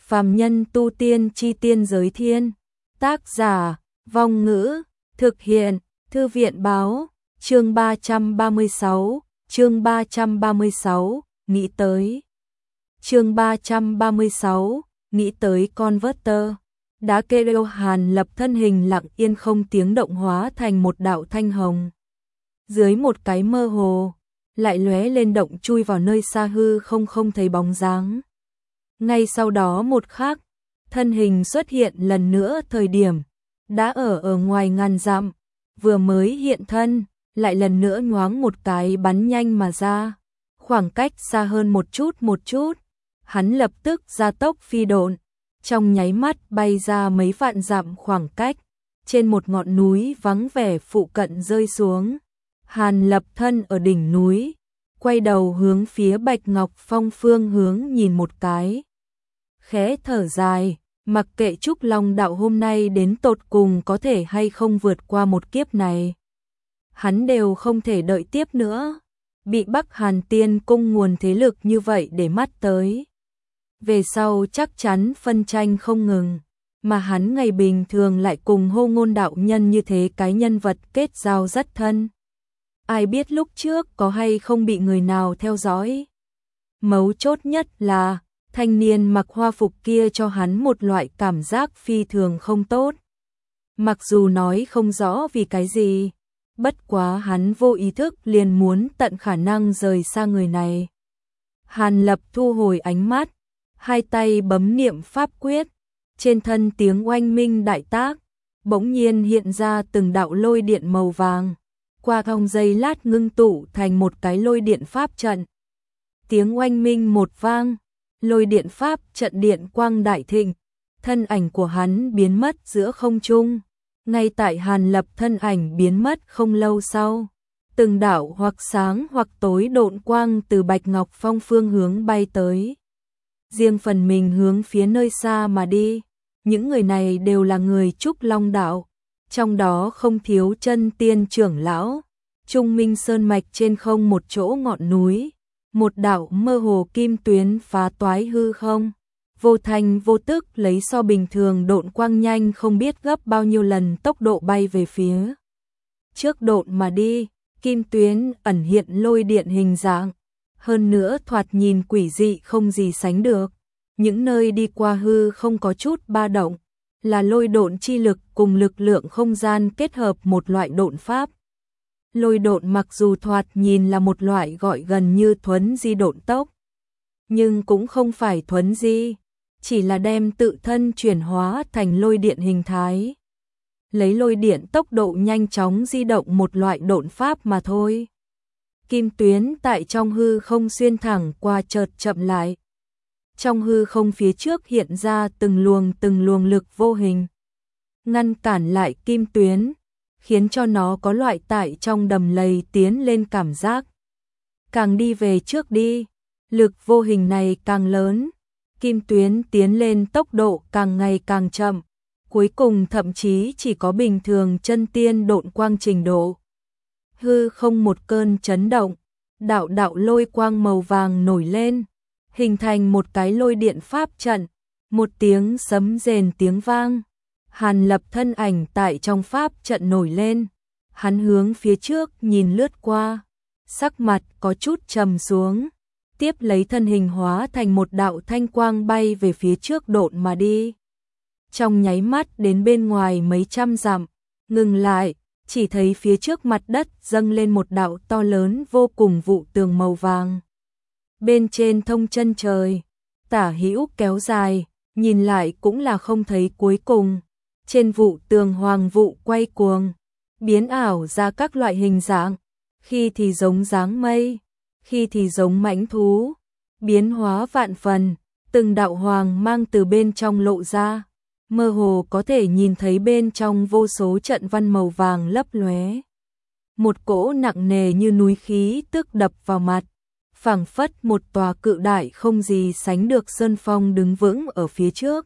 Phàm nhân tu tiên chi tiên giới thiên. Tác giả, Vong Ngữ, thực hiện, Thư viện báo, chương 336, chương 336, nghĩ tới. Chương 336, nghĩ tới Converter. Đã kêu Hàn Lập thân hình lặng yên không tiếng động hóa thành một đạo thanh hồng. Dưới một cái mơ hồ, lại lóe lên động chui vào nơi xa hư không thấy bóng dáng. Ngay sau đó một khắc, thân hình xuất hiện lần nữa thời điểm, đã ở ngoài ngàn dặm, vừa mới hiện thân, lại lần nữa nhoáng một cái bắn nhanh mà ra. Khoảng cách xa hơn một chút, hắn lập tức gia tốc phi độn, trong nháy mắt bay ra mấy vạn dặm khoảng cách, trên một ngọn núi vắng vẻ phụ cận rơi xuống. Hàn Lập thân ở đỉnh núi, quay đầu hướng phía Bạch Ngọc Phong phương hướng nhìn một cái. Khẽ thở dài, mặc kệ Trúc Long đạo hôm nay đến tột cùng có thể hay không vượt qua một kiếp này. Hắn đều không thể đợi tiếp nữa, bị Bắc Hàn Tiên cung nguồn thế lực như vậy để mắt tới. Về sau chắc chắn phân tranh không ngừng, mà hắn ngày bình thường lại cùng Hô Ngôn đạo nhân như thế cái nhân vật kết giao rất thân. Ai biết lúc trước có hay không bị người nào theo dõi. Mấu chốt nhất là, thanh niên mặc hoa phục kia cho hắn một loại cảm giác phi thường không tốt. Mặc dù nói không rõ vì cái gì, bất quá hắn vô ý thức liền muốn tận khả năng rời xa người này. Hàn Lập thu hồi ánh mắt, hai tay bấm niệm pháp quyết, trên thân tiếng oanh minh đại tác, bỗng nhiên hiện ra từng đạo lôi điện màu vàng, qua không giây lát ngưng tụ thành một cái lôi điện pháp trận. Tiếng oanh minh một vang, lôi điện pháp trận điện quang đại thịnh, thân ảnh của hắn biến mất giữa không trung. Ngay tại Hàn Lập thân ảnh biến mất không lâu sau, từng đạo hoặc sáng hoặc tối độn quang từ Bạch Ngọc Phong phương hướng bay tới. Riêng phần mình hướng phía nơi xa mà đi, những người này đều là người Trúc Long đạo, trong đó không thiếu chân tiên trưởng lão. Trung Minh Sơn mạch trên không một chỗ ngọn núi, một đạo mơ hồ kim tuyến phá toái hư không, vô thành vô tức lấy so bình thường độn quang nhanh không biết gấp bao nhiêu lần tốc độ bay về phía trước độn mà đi. Kim tuyến ẩn hiện lôi điện hình dạng, hơn nữa thoạt nhìn quỷ dị không gì sánh được. Những nơi đi qua hư không có chút ba động, là lôi độn chi lực cùng lực lượng không gian kết hợp một loại độn pháp. Lôi độn mặc dù thoạt nhìn là một loại gọi gần như thuấn di độn tốc, nhưng cũng không phải thuấn di, chỉ là đem tự thân chuyển hóa thành lôi điện hình thái. Lấy lôi điện tốc độ nhanh chóng di động một loại độn pháp mà thôi. Kim tuyến tại trong hư không xuyên thẳng qua chợt chậm lại. Trong hư không phía trước hiện ra từng luồng lực vô hình, ngăn cản lại kim tuyến, khiến cho nó có loại tại trong đầm lầy tiến lên cảm giác. Càng đi về trước đi, lực vô hình này càng lớn, kim tuyến tiến lên tốc độ càng ngày càng chậm, cuối cùng thậm chí chỉ có bình thường chân tiên độn quang trình độ. Hư không một cơn chấn động, đạo lôi quang màu vàng nổi lên, hình thành một cái lôi điện pháp trận, một tiếng sấm rền tiếng vang. Hàn Lập thân ảnh tại trong pháp trận nổi lên, hắn hướng phía trước nhìn lướt qua, sắc mặt có chút trầm xuống, tiếp lấy thân hình hóa thành một đạo thanh quang bay về phía trước độn mà đi. Trong nháy mắt đến bên ngoài mấy trăm dặm, ngừng lại, chỉ thấy phía trước mặt đất dâng lên một đạo to lớn vô cùng vụ tường màu vàng. Bên trên thông chân trời, tả hữu kéo dài, nhìn lại cũng là không thấy cuối cùng. Trên vụ tường hoàng vụ quay cuồng, biến ảo ra các loại hình dạng, khi thì giống dáng mây, khi thì giống mãnh thú, biến hóa vạn phần, từng đạo hoàng mang từ bên trong lộ ra, mơ hồ có thể nhìn thấy bên trong vô số trận văn màu vàng lấp lóe. Một cỗ nặng nề như núi khí tức đập vào mặt, phảng phất một tòa cự đại không gì sánh được sơn phong đứng vững ở phía trước.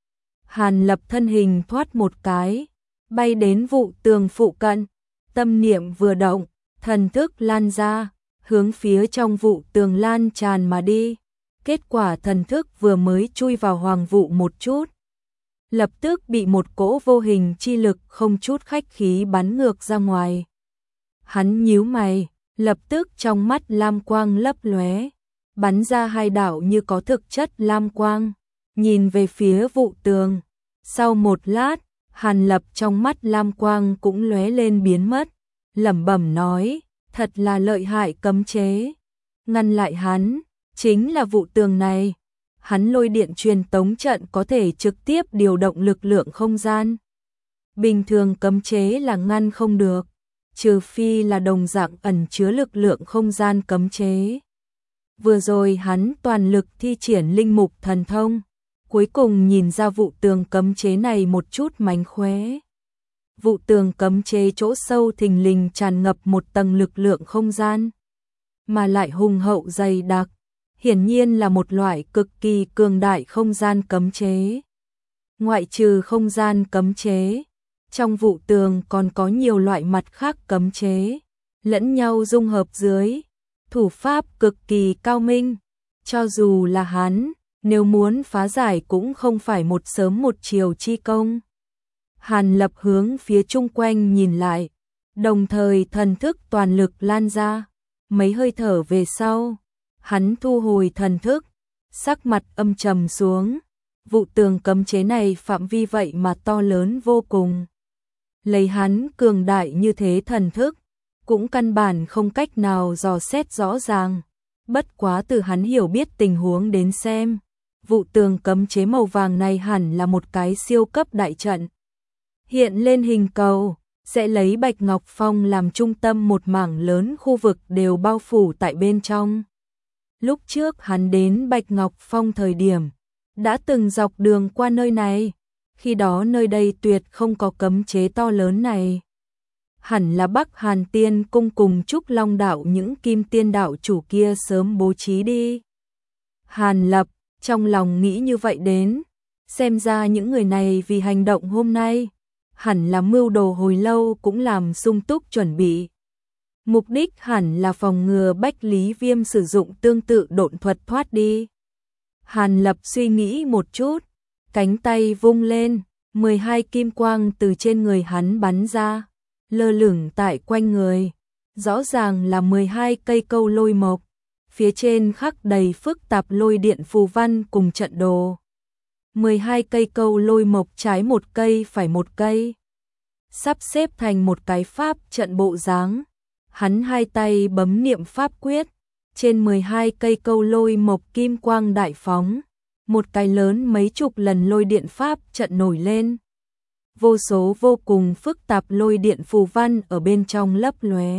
Hàn Lập thân hình thoát một cái, bay đến vụ tường phụ cận, tâm niệm vừa động, thần thức lan ra, hướng phía trong vụ tường lan tràn mà đi. Kết quả thần thức vừa mới chui vào Hoàng Vũ một chút, lập tức bị một cỗ vô hình chi lực không chút khách khí bắn ngược ra ngoài. Hắn nhíu mày, lập tức trong mắt lam quang lấp lóe, bắn ra hai đạo như có thực chất lam quang, nhìn về phía Vụ Tường. Sau một lát, Hàn Lập trong mắt lam quang cũng lóe lên biến mất, lẩm bẩm nói, thật là lợi hại cấm chế. Ngăn lại hắn, chính là Vụ Tường này. Hắn lôi điện truyền tống trận có thể trực tiếp điều động lực lượng không gian. Bình thường cấm chế là ngăn không được, trừ phi là đồng dạng ẩn chứa lực lượng không gian cấm chế. Vừa rồi hắn toàn lực thi triển linh mục thần thông, cuối cùng nhìn ra Vụ Tường cấm chế này một chút mánh khóe. Vụ Tường cấm chế chỗ sâu thình lình tràn ngập một tầng lực lượng không gian, mà lại hùng hậu dày đặc, hiển nhiên là một loại cực kỳ cường đại không gian cấm chế. Ngoại trừ không gian cấm chế, trong Vụ Tường còn có nhiều loại mặt khác cấm chế, lẫn nhau dung hợp dưới, thủ pháp cực kỳ cao minh. Cho dù là hắn, nếu muốn phá giải cũng không phải một sớm một chiều chi công. Hàn Lập hướng phía chung quanh nhìn lại, đồng thời thần thức toàn lực lan ra. Mấy hơi thở về sau, hắn thu hồi thần thức, sắc mặt âm trầm xuống. Vụ Tường cấm chế này phạm vi vậy mà to lớn vô cùng. Lấy hắn cường đại như thế thần thức, cũng căn bản không cách nào dò xét rõ ràng. Bất quá từ hắn hiểu biết tình huống đến xem, Vụ Tường cấm chế màu vàng này hẳn là một cái siêu cấp đại trận. Hiện lên hình cầu, sẽ lấy Bạch Ngọc Phong làm trung tâm, một mảng lớn khu vực đều bao phủ tại bên trong. Lúc trước hắn đến Bạch Ngọc Phong thời điểm, đã từng dọc đường qua nơi này, khi đó nơi đây tuyệt không có cấm chế to lớn này. Hẳn là Bắc Hàn Tiên Cung cùng Trúc Long Đạo những Kim Tiên đạo chủ kia sớm bố trí đi. Hàn Lập trong lòng nghĩ như vậy đến, xem ra những người này vì hành động hôm nay, hẳn là mưu đồ hồi lâu cũng làm sung túc chuẩn bị. Mục đích hẳn là phòng ngừa Bách Lý Viêm sử dụng tương tự độn thuật thoát đi. Hàn Lập suy nghĩ một chút, cánh tay vung lên, 12 kim quang từ trên người hắn bắn ra, lơ lửng tại quanh người. Rõ ràng là 12 cây câu lôi mộc, phía trên khắc đầy phức tạp lôi điện phù văn cùng trận đồ. 12 cây câu lôi mộc trái một cây phải một cây, sắp xếp thành một cái pháp trận bộ dáng. Hắn hai tay bấm niệm pháp quyết, trên 12 cây câu lôi mộc kim quang đại phóng, một cái lớn mấy chục lần lôi điện pháp trận nổi lên. Vô số vô cùng phức tạp lôi điện phù văn ở bên trong lấp lóe.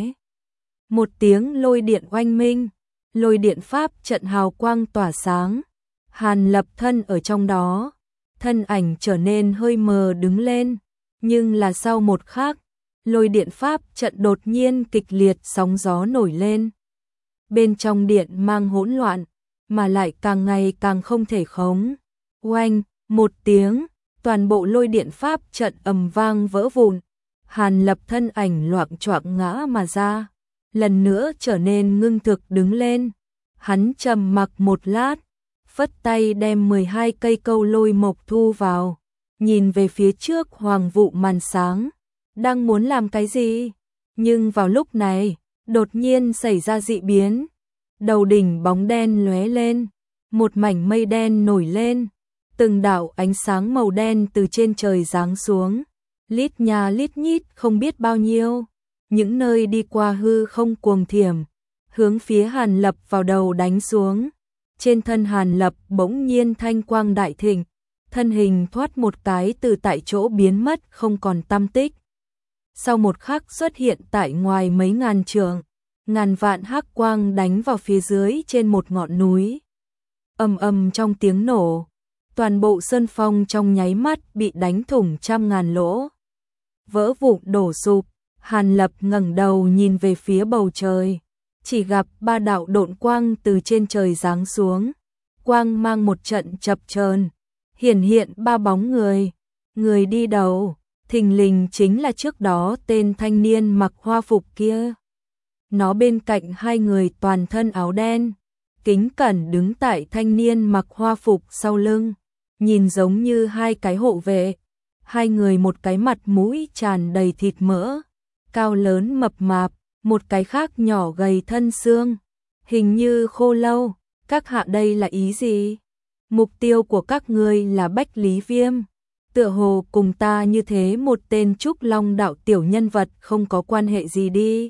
Một tiếng lôi điện oanh minh, lôi điện pháp trận hào quang tỏa sáng. Hàn Lập thân ở trong đó, thân ảnh trở nên hơi mờ đứng lên, nhưng là sau một khắc, lôi điện pháp trận đột nhiên kịch liệt sóng gió nổi lên. Bên trong điện mang hỗn loạn, mà lại càng ngày càng không thể khống. Oanh, một tiếng, toàn bộ lôi điện pháp trận ầm vang vỡ vụn. Hàn Lập thân ảnh loạng choạng ngã mà ra, lần nữa trở nên ngưng thực đứng lên. Hắn trầm mặc một lát, phất tay đem 12 cây câu lôi mộc thu vào, nhìn về phía trước Hoàng Vụ màn sáng, đang muốn làm cái gì? Nhưng vào lúc này, đột nhiên xảy ra dị biến. Đầu đỉnh bóng đen lóe lên, một mảnh mây đen nổi lên, từng đạo ánh sáng màu đen từ trên trời giáng xuống, lít nhà lít nhít không biết bao nhiêu, những nơi đi qua hư không cuồng thiểm, hướng phía Hàn Lập vào đầu đánh xuống. Trên thân Hàn Lập bỗng nhiên thanh quang đại thịnh, thân hình thoát một cái từ tại chỗ biến mất không còn tăm tích. Sau một khắc xuất hiện tại ngoài mấy ngàn trượng, ngàn vạn hắc quang đánh vào phía dưới trên một ngọn núi. Ầm ầm trong tiếng nổ, toàn bộ sơn phong trong nháy mắt bị đánh thủng trăm ngàn lỗ, vỡ vụn đổ sụp. Hàn Lập ngẩng đầu nhìn về phía bầu trời, chỉ gặp ba đạo độn quang từ trên trời giáng xuống, quang mang một trận chập chờn, hiển hiện ba bóng người. Người đi đầu, thình lình chính là trước đó tên thanh niên mặc hoa phục kia. Nó bên cạnh hai người toàn thân áo đen, kính cẩn đứng tại thanh niên mặc hoa phục sau lưng, nhìn giống như hai cái hộ vệ. Hai người, một cái mặt mũi tràn đầy thịt mỡ, cao lớn mập mạp, một cái khác nhỏ gầy thân xương, hình như khô lâu. Các hạ đây là ý gì? Mục tiêu của các ngươi là Bách Lý Viêm. Tựa hồ cùng ta như thế một tên Trúc Long đạo tiểu nhân vật không có quan hệ gì đi.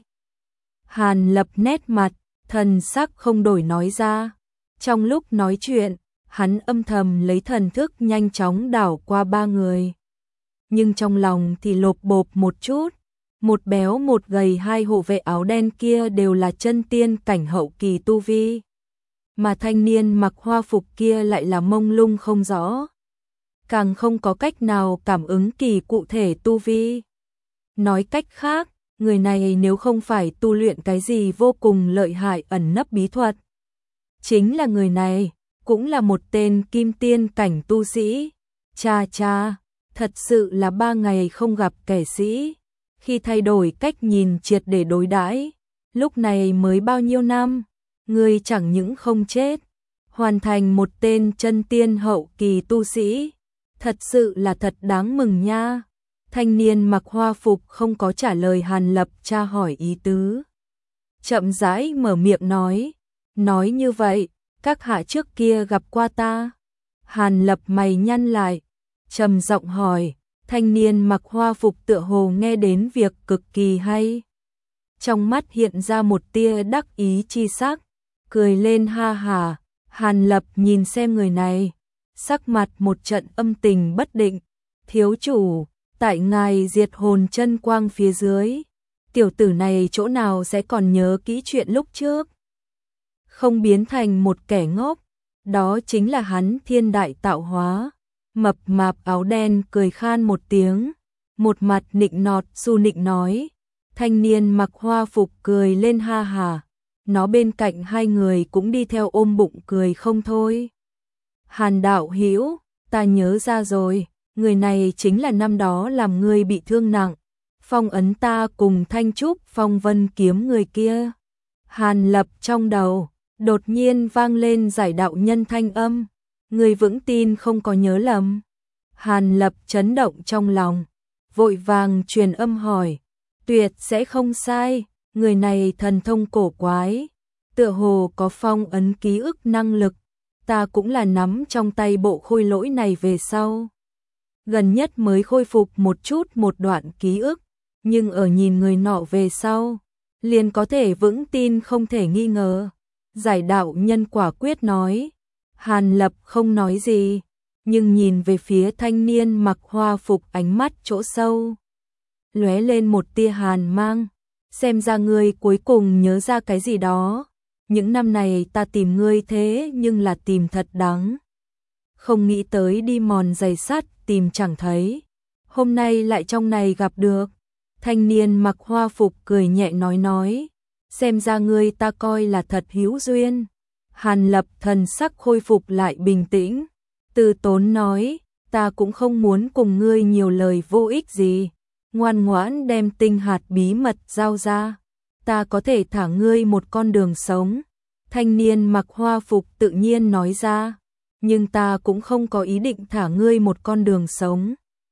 Hàn Lập nét mặt, thần sắc không đổi nói ra. Trong lúc nói chuyện, hắn âm thầm lấy thần thức nhanh chóng đảo qua ba người. Nhưng trong lòng thì lộp bộp một chút. Một béo một gầy, hai hộ vệ áo đen kia đều là chân tiên cảnh hậu kỳ tu vi. Mà thanh niên mặc hoa phục kia lại là mông lung không rõ. Càng không có cách nào cảm ứng kỳ cụ thể tu vi. Nói cách khác, người này nếu không phải tu luyện cái gì vô cùng lợi hại ẩn nấp bí thuật, chính là người này, cũng là một tên kim tiên cảnh tu sĩ. Cha cha, thật sự là 3 ngày không gặp kẻ sĩ. Khi thay đổi cách nhìn triệt để đối đãi, lúc này mới bao nhiêu năm, người chẳng những không chết, hoàn thành một tên chân tiên hậu kỳ tu sĩ. Thật sự là thật đáng mừng nha. Thanh niên mặc hoa phục không có trả lời Hàn Lập tra hỏi ý tứ. Chậm rãi mở miệng nói như vậy, các hạ trước kia gặp qua ta. Hàn Lập mày nhăn lại, trầm giọng hỏi. Thanh niên mặc hoa phục tựa hồ nghe đến việc cực kỳ hay. Trong mắt hiện ra một tia đắc ý chi sắc, cười lên ha hà. Hàn Lập nhìn xem người này, sắc mặt một trận âm tình bất định. Thiếu chủ, tại ngài diệt hồn chân quang phía dưới, tiểu tử này chỗ nào sẽ còn nhớ kỹ chuyện lúc trước, không biến thành một kẻ ngốc. Đó chính là hắn thiên đại tạo hóa. Mập mạp áo đen cười khan một tiếng, một mặt nịnh nọt su nịnh nói. Thanh niên mặc hoa phục cười lên ha hà, nó bên cạnh hai người cũng đi theo ôm bụng cười không thôi. Hàn đạo hữu, ta nhớ ra rồi, người này chính là năm đó làm ngươi bị thương nặng, phong ấn ta cùng Thanh Trúc Phong Vân kiếm người kia. Hàn Lập trong đầu đột nhiên vang lên giải đạo nhân thanh âm. Người vững tin không có nhớ lầm. Hàn Lập chấn động trong lòng, vội vàng truyền âm hỏi. Tuyệt sẽ không sai, người này thần thông cổ quái, tựa hồ có phong ấn ký ức năng lực. Ta cũng là nắm trong tay bộ khôi lỗi này về sau, gần nhất mới khôi phục một chút một đoạn ký ức, nhưng ở nhìn người nọ về sau, liền có thể vững tin không thể nghi ngờ. Giải đạo nhân quả quyết nói. Hàn Lập không nói gì, nhưng nhìn về phía thanh niên mặc hoa phục, ánh mắt chỗ sâu lóe lên một tia hàn mang. Xem ra ngươi cuối cùng nhớ ra cái gì đó. Những năm này ta tìm ngươi thế nhưng là tìm thật đắng. Không nghĩ tới đi mòn giày sắt tìm chẳng thấy, hôm nay lại trong này gặp được. Thanh niên mặc hoa phục cười nhẹ nói. Xem ra ngươi ta coi là thật hữu duyên. Hàn Lập thần sắc khôi phục lại bình tĩnh, từ tốn nói. Ta cũng không muốn cùng ngươi nhiều lời vô ích gì, ngoan ngoãn đem tinh hạt bí mật giao ra, ta có thể thả ngươi một con đường sống. Thanh niên mặc hoa phục tự nhiên nói ra. Nhưng ta cũng không có ý định thả ngươi một con đường sống.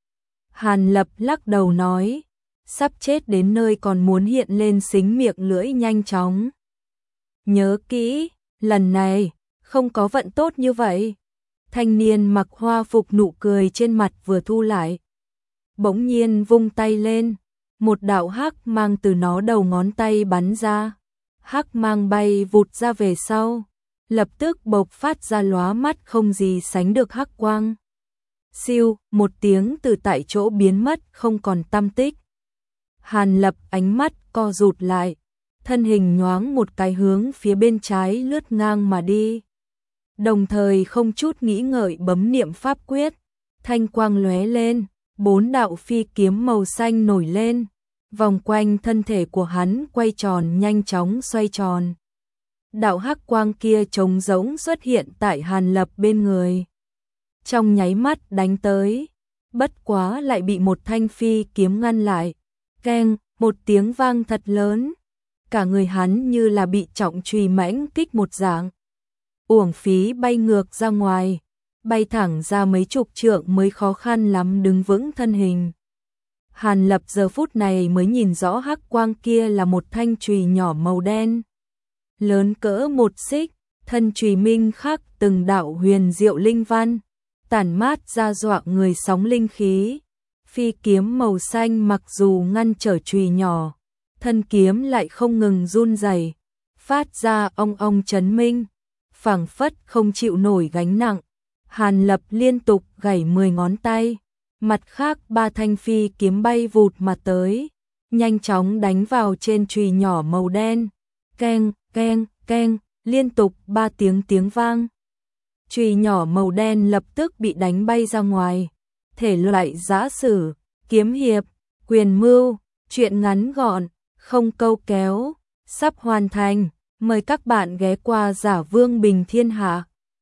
Hàn Lập lắc đầu nói. Sắp chết đến nơi còn muốn hiện lên xính miệng lưỡi nhanh chóng. Nhớ kỹ, lần này không có vận tốt như vậy. Thanh niên mặc hoa phục nụ cười trên mặt vừa thu lại, bỗng nhiên vung tay lên, một đạo hắc mang từ nó đầu ngón tay bắn ra. Hắc mang bay vụt ra về sau, lập tức bộc phát ra lóa mắt không gì sánh được hắc quang. Siêu, một tiếng từ tại chỗ biến mất không còn tăm tích. Hàn Lập ánh mắt co rụt lại, thân hình nhoáng một cái hướng phía bên trái lướt ngang mà đi. Đồng thời không chút nghĩ ngợi bấm niệm pháp quyết, thanh quang lóe lên, 4 đạo phi kiếm màu xanh nổi lên, vòng quanh thân thể của hắn quay tròn nhanh chóng xoay tròn. Đạo hắc quang kia trống rỗng xuất hiện tại Hàn Lập bên người, trong nháy mắt đánh tới, bất quá lại bị một thanh phi kiếm ngăn lại. Keng, một tiếng vang thật lớn, cả người hắn như là bị trọng chùy mãnh kích một dạng, uổng phí bay ngược ra ngoài, bay thẳng ra mấy chục trượng mới khó khăn lắm đứng vững thân hình. Hàn Lập giờ phút này mới nhìn rõ hắc quang kia là một thanh chùy nhỏ màu đen, lớn cỡ một xích, thân chùy minh khắc từng đạo huyền diệu linh văn, tản mát ra dọa người sóng linh khí. Phi kiếm màu xanh mặc dù ngăn trở chùy nhỏ, thân kiếm lại không ngừng run rẩy, phát ra ong ong chấn minh, phảng phất không chịu nổi gánh nặng. Hàn Lập liên tục gảy 10 ngón tay, mặt khác 3 thanh phi kiếm bay vụt mà tới, nhanh chóng đánh vào trên chùy nhỏ màu đen. Keng, keng, keng, liên tục 3 tiếng vang. Chùy nhỏ màu đen lập tức bị đánh bay ra ngoài. Thể loại giã sử, kiếm hiệp, quyền mưu, truyện ngắn gọn, không câu kéo, sắp hoàn thành. Mời các bạn ghé qua Giả Vương Bình Thiên Hạ.